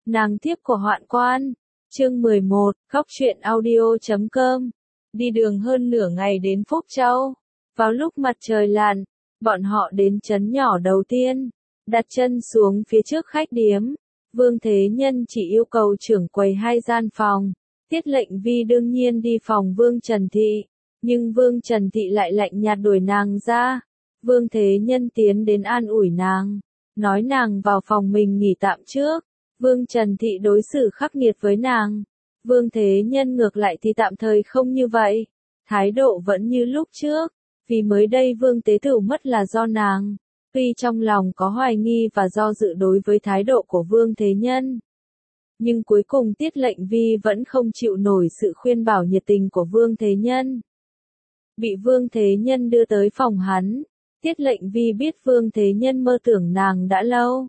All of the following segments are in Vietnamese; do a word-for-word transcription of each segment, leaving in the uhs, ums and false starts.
Nàng thiếp của Hoạn Quan, chương mười một, Góc truyện audio chấm com. Đi đường hơn nửa ngày đến Phúc Châu. Vào lúc mặt trời lặn, bọn họ đến trấn nhỏ đầu tiên, đặt chân xuống phía trước khách điếm. Vương Thế Nhân chỉ yêu cầu trưởng quầy hai gian phòng. Tiết Lệnh Vi đương nhiên đi phòng Vương Trần Thị, nhưng Vương Trần Thị lại lạnh nhạt đuổi nàng ra. Vương Thế Nhân tiến đến an ủi nàng, nói nàng vào phòng mình nghỉ tạm trước. Vương Trần Thị đối xử khắc nghiệt với nàng. Vương Thế Nhân ngược lại thì tạm thời không như vậy. Thái độ vẫn như lúc trước, vì mới đây Vương Tế Tửu mất là do nàng. Tuy trong lòng có hoài nghi và do dự đối với thái độ của Vương Thế Nhân, nhưng cuối cùng Tiết Lệnh Vi vẫn không chịu nổi sự khuyên bảo nhiệt tình của Vương Thế Nhân. Bị Vương Thế Nhân đưa tới phòng hắn, Tiết Lệnh Vi biết Vương Thế Nhân mơ tưởng nàng đã lâu.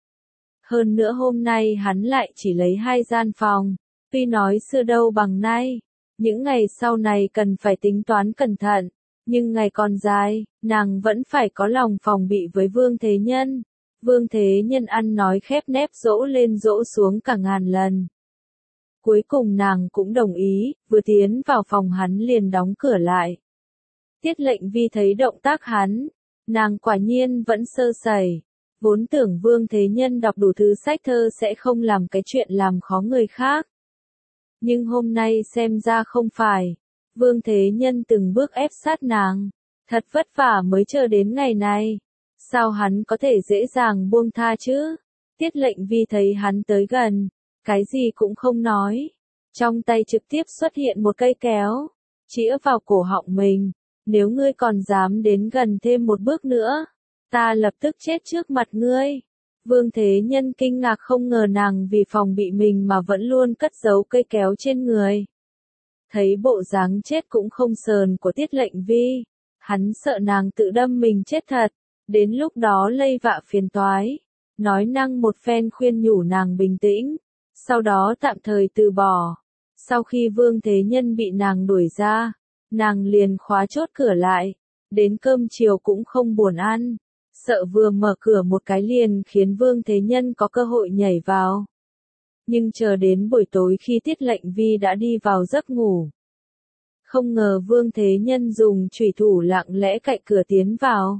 Hơn nữa hôm nay hắn lại chỉ lấy hai gian phòng, tuy nói xưa đâu bằng nay, những ngày sau này cần phải tính toán cẩn thận, nhưng ngày còn dài, nàng vẫn phải có lòng phòng bị với Vương Thế Nhân. Vương Thế Nhân ăn nói khép nép dỗ lên dỗ xuống cả ngàn lần. Cuối cùng nàng cũng đồng ý, vừa tiến vào phòng hắn liền đóng cửa lại. Tiết Lệnh Vi thấy động tác hắn, nàng quả nhiên vẫn sơ sẩy. Vốn tưởng Vương Thế Nhân đọc đủ thứ sách thơ sẽ không làm cái chuyện làm khó người khác. Nhưng hôm nay xem ra không phải. Vương Thế Nhân từng bước ép sát nàng. Thật vất vả mới chờ đến ngày này. Sao hắn có thể dễ dàng buông tha chứ? Tiết Lệnh Vi thấy hắn tới gần, cái gì cũng không nói. Trong tay trực tiếp xuất hiện một cây kéo, chĩa vào cổ họng mình. Nếu ngươi còn dám đến gần thêm một bước nữa, ta lập tức chết trước mặt ngươi. Vương Thế Nhân kinh ngạc không ngờ nàng vì phòng bị mình mà vẫn luôn cất giấu cây kéo trên người. Thấy bộ dáng chết cũng không sờn của Tiết Lệnh Vi, hắn sợ nàng tự đâm mình chết thật, đến lúc đó lây vạ phiền toái. Nói năng một phen khuyên nhủ nàng bình tĩnh, sau đó tạm thời từ bỏ. Sau khi Vương Thế Nhân bị nàng đuổi ra, nàng liền khóa chốt cửa lại, đến cơm chiều cũng không buồn ăn. Sợ vừa mở cửa một cái liền khiến Vương Thế Nhân có cơ hội nhảy vào. Nhưng chờ đến buổi tối khi Tiết Lệnh Vi đã đi vào giấc ngủ, không ngờ Vương Thế Nhân dùng chủy thủ lặng lẽ cạy cửa tiến vào.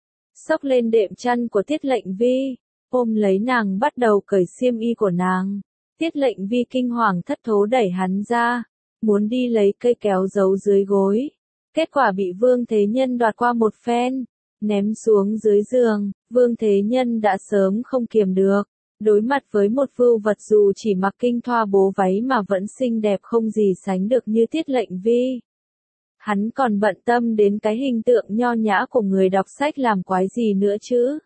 Xốc lên đệm chăn của Tiết Lệnh Vi, ôm lấy nàng bắt đầu cởi xiêm y của nàng. Tiết Lệnh Vi kinh hoàng thất thố đẩy hắn ra, muốn đi lấy cây kéo giấu dưới gối. Kết quả bị Vương Thế Nhân đoạt qua một phen, ném xuống dưới giường. Vương Thế Nhân đã sớm không kiềm được, đối mặt với một vưu vật dù chỉ mặc kinh thoa bố váy mà vẫn xinh đẹp không gì sánh được như Tiết Lệnh Vi. Hắn còn bận tâm đến cái hình tượng nho nhã của người đọc sách làm quái gì nữa chứ.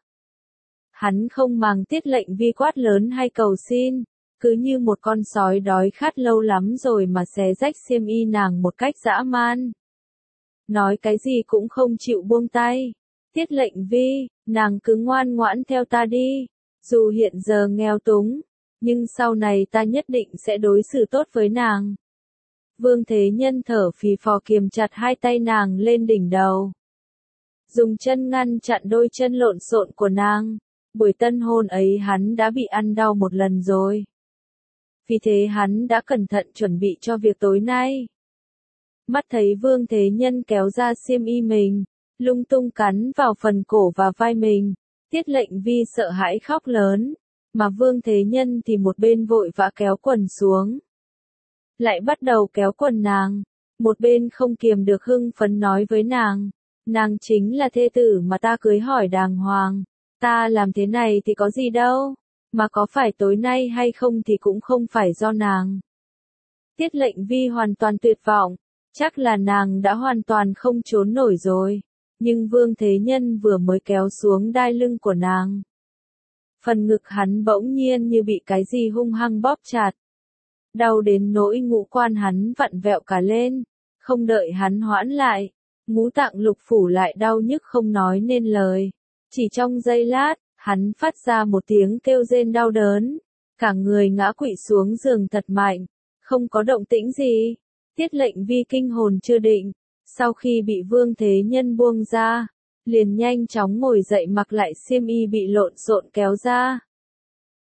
Hắn không màng Tiết Lệnh Vi quát lớn hay cầu xin, cứ như một con sói đói khát lâu lắm rồi mà xé rách xiêm y nàng một cách dã man. Nói cái gì cũng không chịu buông tay. Tiết Lệnh Vi, nàng cứ ngoan ngoãn theo ta đi. Dù hiện giờ nghèo túng, nhưng sau này ta nhất định sẽ đối xử tốt với nàng. Vương Thế Nhân thở phì phò kiềm chặt hai tay nàng lên đỉnh đầu, dùng chân ngăn chặn đôi chân lộn xộn của nàng. Buổi tân hôn ấy hắn đã bị ăn đau một lần rồi. Vì thế hắn đã cẩn thận chuẩn bị cho việc tối nay. Mắt thấy Vương Thế Nhân kéo ra xiêm y mình, lung tung cắn vào phần cổ và vai mình, Tiết Lệnh Vi sợ hãi khóc lớn, mà Vương Thế Nhân thì một bên vội vã kéo quần xuống. Lại bắt đầu kéo quần nàng, một bên không kiềm được hưng phấn nói với nàng, nàng chính là thê tử mà ta cưới hỏi đàng hoàng, ta làm thế này thì có gì đâu, mà có phải tối nay hay không thì cũng không phải do nàng. Tiết Lệnh Vi hoàn toàn tuyệt vọng, chắc là nàng đã hoàn toàn không trốn nổi rồi. Nhưng Vương Thế Nhân vừa mới kéo xuống đai lưng của nàng, phần ngực hắn bỗng nhiên như bị cái gì hung hăng bóp chặt. Đau đến nỗi ngũ quan hắn vặn vẹo cả lên, không đợi hắn hoãn lại, ngũ tạng lục phủ lại đau nhức không nói nên lời. Chỉ trong giây lát, hắn phát ra một tiếng kêu rên đau đớn, cả người ngã quỵ xuống giường thật mạnh, không có động tĩnh gì. Tiết Lệnh Vi kinh hồn chưa định, sau khi bị Vương Thế Nhân buông ra, liền nhanh chóng ngồi dậy mặc lại xiêm y bị lộn xộn kéo ra.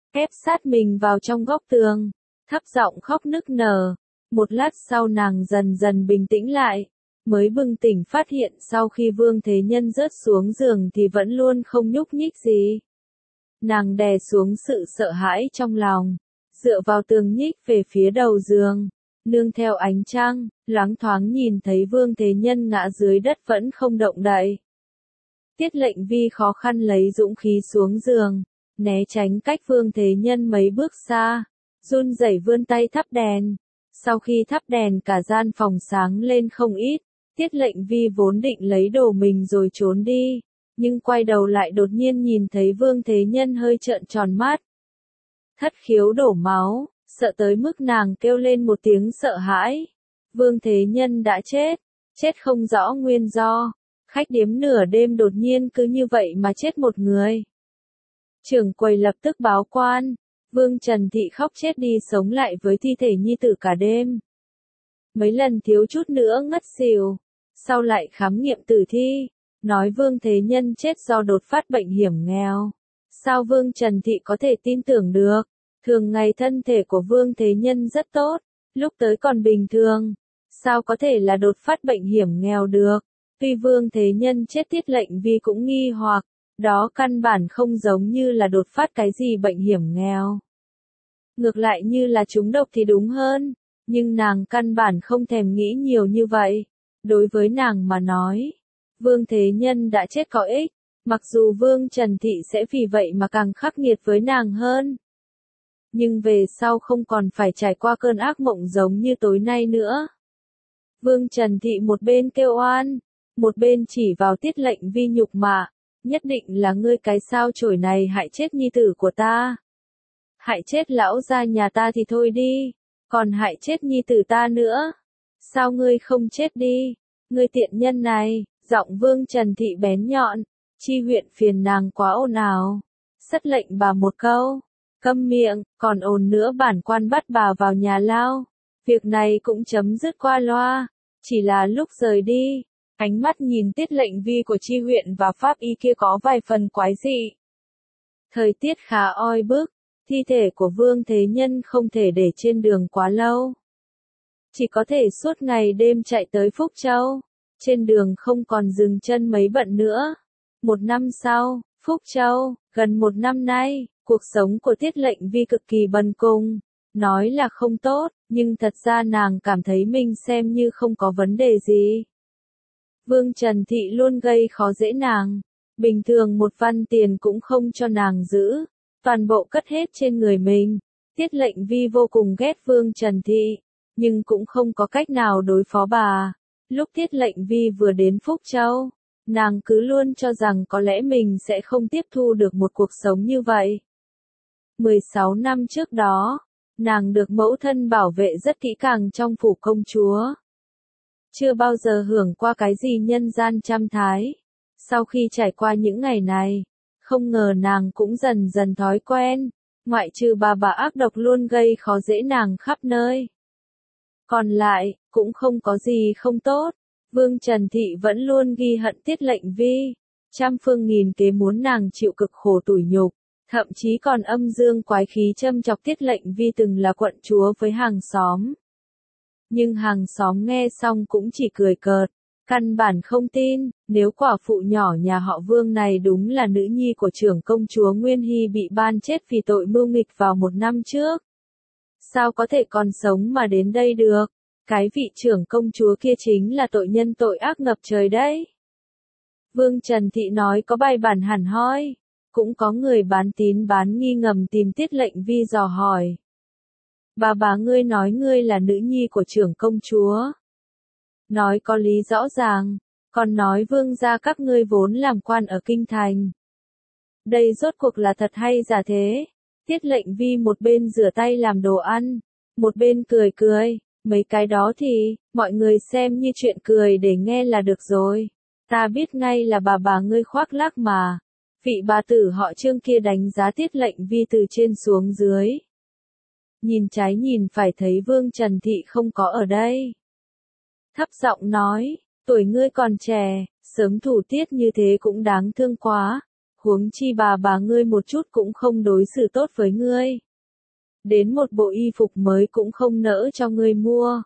ép sát mình vào trong góc tường, thấp giọng khóc nức nở. Một lát sau nàng dần dần bình tĩnh lại, mới bừng tỉnh phát hiện sau khi Vương Thế Nhân rớt xuống giường thì vẫn luôn không nhúc nhích gì. Nàng đè xuống sự sợ hãi trong lòng, dựa vào tường nhích về phía đầu giường, nương theo ánh trăng, loáng thoáng nhìn thấy Vương Thế Nhân ngã dưới đất vẫn không động đậy. Tiết Lệnh Vi khó khăn lấy dũng khí xuống giường, né tránh cách Vương Thế Nhân mấy bước xa, run rẩy vươn tay thắp đèn. Sau khi thắp đèn cả gian phòng sáng lên không ít, Tiết Lệnh Vi vốn định lấy đồ mình rồi trốn đi, nhưng quay đầu lại đột nhiên nhìn thấy Vương Thế Nhân hơi trợn tròn mắt. Thất khiếu đổ máu, sợ tới mức nàng kêu lên một tiếng sợ hãi. Vương Thế Nhân đã chết, chết không rõ nguyên do. Khách điếm nửa đêm đột nhiên cứ như vậy mà chết một người. Trưởng quầy lập tức báo quan. Vương Trần Thị khóc chết đi sống lại với thi thể nhi tử cả đêm. Mấy lần thiếu chút nữa ngất xỉu. Sau lại khám nghiệm tử thi, nói Vương Thế Nhân chết do đột phát bệnh hiểm nghèo. Sao Vương Trần Thị có thể tin tưởng được? Thường ngày thân thể của Vương Thế Nhân rất tốt, lúc tới còn bình thường. Sao có thể là đột phát bệnh hiểm nghèo được? Tuy Vương Thế Nhân chết Tiết Lệnh Vi cũng nghi hoặc, đó căn bản không giống như là đột phát cái gì bệnh hiểm nghèo. Ngược lại như là trúng độc thì đúng hơn, nhưng nàng căn bản không thèm nghĩ nhiều như vậy. Đối với nàng mà nói, Vương Thế Nhân đã chết có ích, mặc dù Vương Trần Thị sẽ vì vậy mà càng khắc nghiệt với nàng hơn. Nhưng về sau không còn phải trải qua cơn ác mộng giống như tối nay nữa. Vương Trần Thị một bên kêu oan, một bên chỉ vào Tiết Lệnh Vi nhục mạ, nhất định là ngươi cái sao chổi này hại chết nhi tử của ta. Hại chết lão gia nhà ta thì thôi đi, còn hại chết nhi tử ta nữa. Sao ngươi không chết đi, ngươi tiện nhân này, giọng Vương Trần Thị bén nhọn, Chi huyện phiền nàng quá ồn ào. Sất lệnh bà một câu, câm miệng, còn ồn nữa bản quan bắt bà vào nhà lao. Việc này cũng chấm dứt qua loa, chỉ là lúc rời đi. Ánh mắt nhìn Tiết Lệnh Vi của Chi huyện và pháp y kia có vài phần quái dị. Thời tiết khá oi bức, thi thể của Vương Thế Nhân không thể để trên đường quá lâu. Chỉ có thể suốt ngày đêm chạy tới Phúc Châu, trên đường không còn dừng chân mấy bận nữa. Một năm sau, Phúc Châu, gần một năm nay, cuộc sống của Tiết Lệnh Vi cực kỳ bần cùng. Nói là không tốt, nhưng thật ra nàng cảm thấy mình xem như không có vấn đề gì. Vương Trần Thị luôn gây khó dễ nàng, bình thường một văn tiền cũng không cho nàng giữ, toàn bộ cất hết trên người mình. Tiết Lệnh Vi vô cùng ghét Vương Trần Thị, nhưng cũng không có cách nào đối phó bà. Lúc Tiết Lệnh Vi vừa đến Phúc Châu, nàng cứ luôn cho rằng có lẽ mình sẽ không tiếp thu được một cuộc sống như vậy. mười sáu năm trước đó, nàng được mẫu thân bảo vệ rất kỹ càng trong phủ công chúa. Chưa bao giờ hưởng qua cái gì nhân gian trăm thái. Sau khi trải qua những ngày này, không ngờ nàng cũng dần dần thói quen, ngoại trừ bà bà ác độc luôn gây khó dễ nàng khắp nơi. Còn lại, cũng không có gì không tốt. Vương Trần Thị vẫn luôn ghi hận Tiết Lệnh Vi, trăm phương nghìn kế muốn nàng chịu cực khổ tủi nhục, thậm chí còn âm dương quái khí châm chọc Tiết Lệnh Vi từng là quận chúa với hàng xóm. Nhưng hàng xóm nghe xong cũng chỉ cười cợt, căn bản không tin, nếu quả phụ nhỏ nhà họ Vương này đúng là nữ nhi của trưởng công chúa Nguyên Hy bị ban chết vì tội mưu nghịch vào một năm trước. Sao có thể còn sống mà đến đây được? Cái vị trưởng công chúa kia chính là tội nhân tội ác ngập trời đấy. Vương Trần Thị nói có bài bản hẳn hoi, cũng có người bán tín bán nghi ngầm tìm Tiết Lệnh Vi dò hỏi. Bà bà ngươi nói ngươi là nữ nhi của trưởng công chúa. Nói có lý rõ ràng, còn nói vương gia các ngươi vốn làm quan ở kinh thành. Đây rốt cuộc là thật hay giả thế? Tiết Lệnh Vi một bên rửa tay làm đồ ăn, một bên cười cười, mấy cái đó thì, mọi người xem như chuyện cười để nghe là được rồi. Ta biết ngay là bà bà ngươi khoác lác mà. Vị bà tử họ Trương kia đánh giá Tiết Lệnh Vi từ trên xuống dưới. Nhìn trái nhìn phải thấy Vương Trần Thị không có ở đây. Thấp giọng nói, tuổi ngươi còn trẻ, sớm thủ tiết như thế cũng đáng thương quá. Huống chi bà bà ngươi một chút cũng không đối xử tốt với ngươi. Đến một bộ y phục mới cũng không nỡ cho ngươi mua.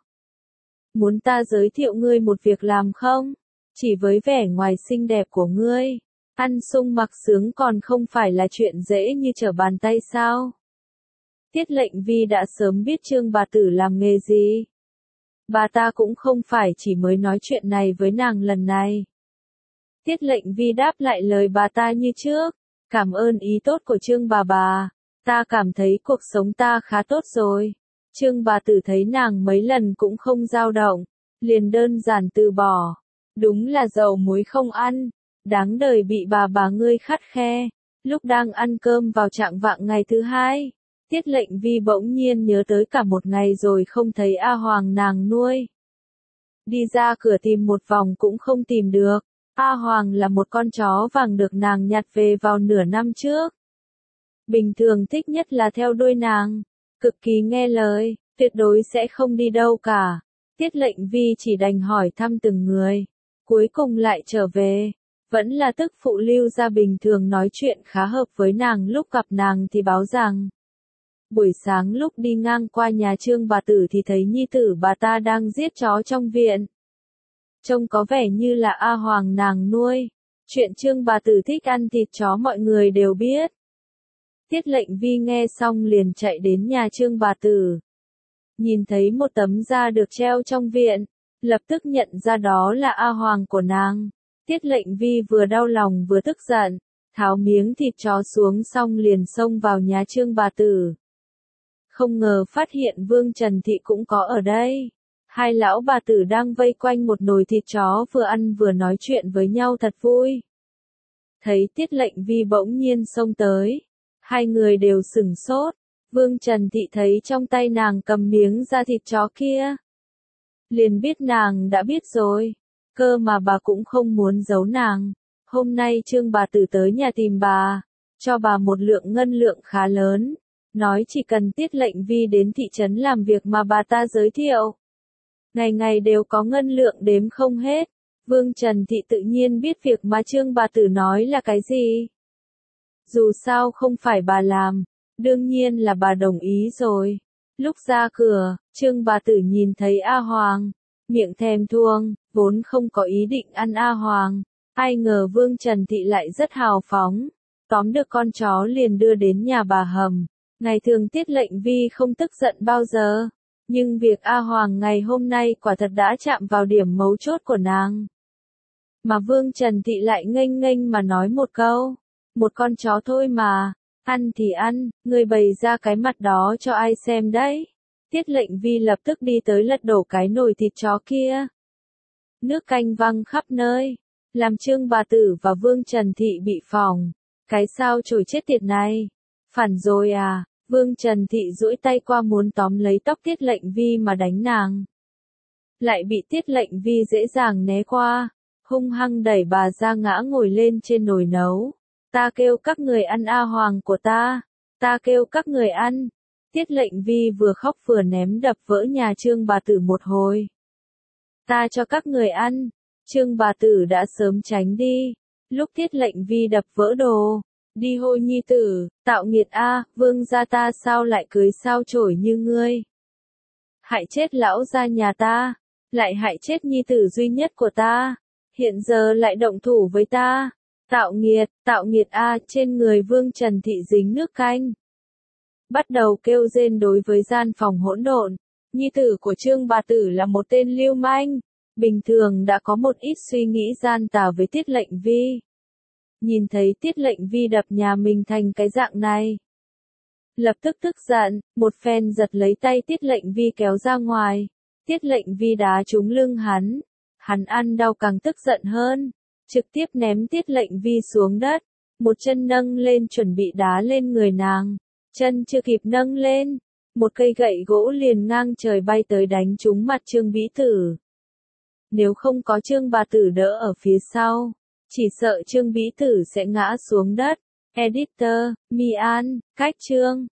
Muốn ta giới thiệu ngươi một việc làm không? Chỉ với vẻ ngoài xinh đẹp của ngươi, ăn sung mặc sướng còn không phải là chuyện dễ như trở bàn tay sao? Tiết Lệnh Vi đã sớm biết Trương bà tử làm nghề gì. Bà ta cũng không phải chỉ mới nói chuyện này với nàng lần này. Tiết Lệnh Vi đáp lại lời bà ta như trước. Cảm ơn ý tốt của Trương bà bà. Ta cảm thấy cuộc sống ta khá tốt rồi. Trương bà tử thấy nàng mấy lần cũng không dao động, liền đơn giản từ bỏ. Đúng là dầu muối không ăn, đáng đời bị bà bà ngươi khắt khe. Lúc đang ăn cơm vào trạng vạng ngày thứ hai, Tiết Lệnh Vi bỗng nhiên nhớ tới cả một ngày rồi không thấy A Hoàng nàng nuôi. Đi ra cửa tìm một vòng cũng không tìm được. A Hoàng là một con chó vàng được nàng nhặt về vào nửa năm trước. Bình thường thích nhất là theo đuôi nàng, cực kỳ nghe lời, tuyệt đối sẽ không đi đâu cả. Tiết Lệnh Vi chỉ đành hỏi thăm từng người, cuối cùng lại trở về. Vẫn là tức phụ Lưu Gia bình thường nói chuyện khá hợp với nàng, lúc gặp nàng thì báo rằng buổi sáng lúc đi ngang qua nhà Trương bà tử thì thấy nhi tử bà ta đang giết chó trong viện. Trông có vẻ như là A Hoàng nàng nuôi. Chuyện Trương bà tử thích ăn thịt chó mọi người đều biết. Tiết Lệnh Vi nghe xong liền chạy đến nhà Trương bà tử. Nhìn thấy một tấm da được treo trong viện, lập tức nhận ra đó là A Hoàng của nàng. Tiết Lệnh Vi vừa đau lòng vừa tức giận, tháo miếng thịt chó xuống xong liền xông vào nhà Trương bà tử. Không ngờ phát hiện Vương Trần Thị cũng có ở đây. Hai lão bà tử đang vây quanh một nồi thịt chó vừa ăn vừa nói chuyện với nhau thật vui. Thấy Tiết Lệnh Vi bỗng nhiên xông tới, hai người đều sửng sốt. Vương Trần Thị thấy trong tay nàng cầm miếng da thịt chó kia, liền biết nàng đã biết rồi, cơ mà bà cũng không muốn giấu nàng. Hôm nay Trương bà tử tới nhà tìm bà, cho bà một lượng ngân lượng khá lớn, nói chỉ cần Tiết Lệnh Vi đến thị trấn làm việc mà bà ta giới thiệu, ngày ngày đều có ngân lượng đếm không hết. Vương Trần Thị tự nhiên biết việc mà Trương bà tử nói là cái gì. Dù sao không phải bà làm, đương nhiên là bà đồng ý rồi. Lúc ra cửa, Trương bà tử nhìn thấy A Hoàng, miệng thèm thuồng, vốn không có ý định ăn A Hoàng. Ai ngờ Vương Trần Thị lại rất hào phóng, tóm được con chó liền đưa đến nhà bà hầm. Ngày thường Tiết Lệnh Vi không tức giận bao giờ, nhưng việc A Hoàng ngày hôm nay quả thật đã chạm vào điểm mấu chốt của nàng. Mà Vương Trần Thị lại nghênh nghênh mà nói một câu, một con chó thôi mà, ăn thì ăn, ngươi bày ra cái mặt đó cho ai xem đấy. Tiết Lệnh Vi lập tức đi tới lật đổ cái nồi thịt chó kia. Nước canh văng khắp nơi, làm Trương bà tử và Vương Trần Thị bị phỏng. Cái sao chổi chết tiệt này, phản rồi à? Vương Trần Thị duỗi tay qua muốn tóm lấy tóc Tiết Lệnh Vi mà đánh nàng, lại bị Tiết Lệnh Vi dễ dàng né qua, hung hăng đẩy bà ra ngã ngồi lên trên nồi nấu. Ta kêu các người ăn A Hoàng của ta, ta kêu các người ăn. Tiết Lệnh Vi vừa khóc vừa ném đập vỡ nhà Trương bà tử một hồi. Ta cho các người ăn. Trương bà tử đã sớm tránh đi, lúc Tiết Lệnh Vi đập vỡ đồ, đi hô nhi tử, tạo nghiệt a, vương gia ta sao lại cưới sao chổi như ngươi. Hại chết lão gia nhà ta, lại hại chết nhi tử duy nhất của ta, hiện giờ lại động thủ với ta. Tạo nghiệt, tạo nghiệt a, trên người Vương Trần Thị dính nước canh. Bắt đầu kêu rên đối với gian phòng hỗn độn. Nhi tử của Trương bà tử là một tên lưu manh, bình thường đã có một ít suy nghĩ gian tà với Tiết Lệnh Vi. Nhìn thấy Tiết Lệnh Vi đập nhà mình thành cái dạng này, lập tức tức giận, một phen giật lấy tay Tiết Lệnh Vi kéo ra ngoài. Tiết Lệnh Vi đá trúng lưng hắn, hắn ăn đau càng tức giận hơn, trực tiếp ném Tiết Lệnh Vi xuống đất, một chân nâng lên chuẩn bị đá lên người nàng, chân chưa kịp nâng lên, một cây gậy gỗ liền ngang trời bay tới đánh trúng mặt Trương Bí Tử. Nếu không có Trương bà tử đỡ ở phía sau, chỉ sợ Trương Bí Tử sẽ ngã xuống đất. Editor, Mi An, cách chương.